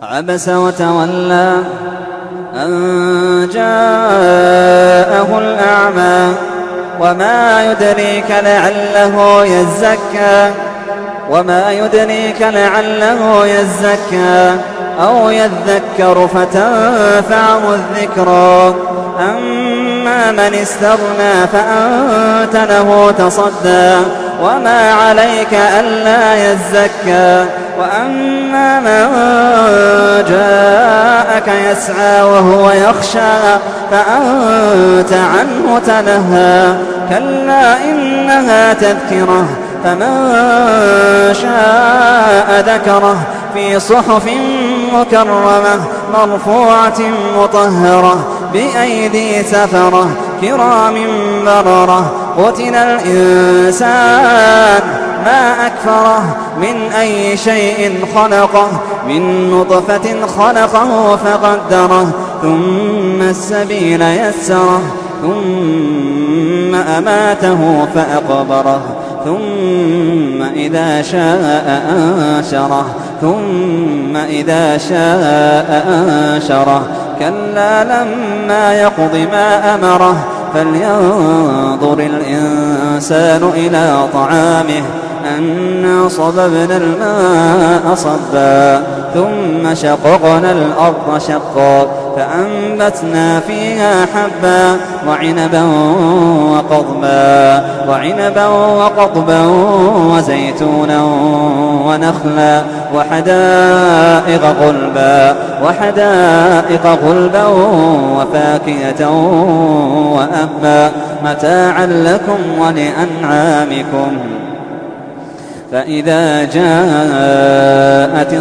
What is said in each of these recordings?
عبس وتولى أن جاءه الأعمى وما يدريك لعله يزكى أو يذكر فتنفعه الذكرى أما من استغنى فأنت له تصدى وما عليك ألا يزكى وأما من جاءك يسعى وهو يخشى فأنت عنه تلهى كلا إنها تذكرة فمن شاء ذكره في صحف مكرمة مرفوعة مطهرة بأيدي سفرة كرام بررة قتل الإنسان ما أكفره من أي شيء خلقه من نطفة خلقه فقدره ثم السبيل يسره ثم أماته فأقبره ثم إذا شاء أنشره كلا لما يقض ما أمره فلينظر الإنسان إلى طعامه أنا صببنا الماء صبا ثم شققنا الأرض شقا فأنبتنا فيها حبا وعنبا وقضبا وزيتونا ونخلا وحدائق غلبا وفاكهة وأبا متاعا لكم ولأنعامكم فإذا جاءت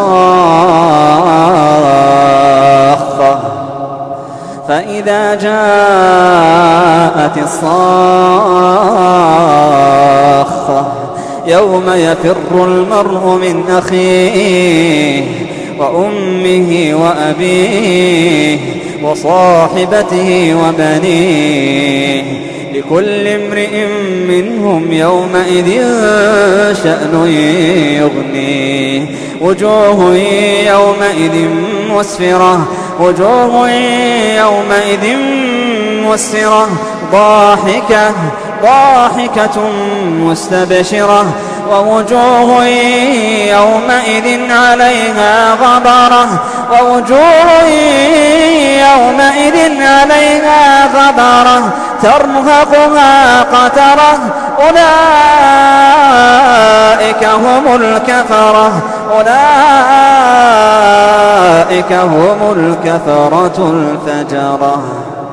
الصاخة يوم يفر المرء من أخيه وأمه وأبيه وصاحبته وبنيه لكل امرئ منهم يومئذ شأن يغنيه وجوه يومئذ مسفرة ضاحكة مستبشرة ووجوه يومئذ عليها غبرة ترهقها قترة أولئك هم الكفرة الفجرة.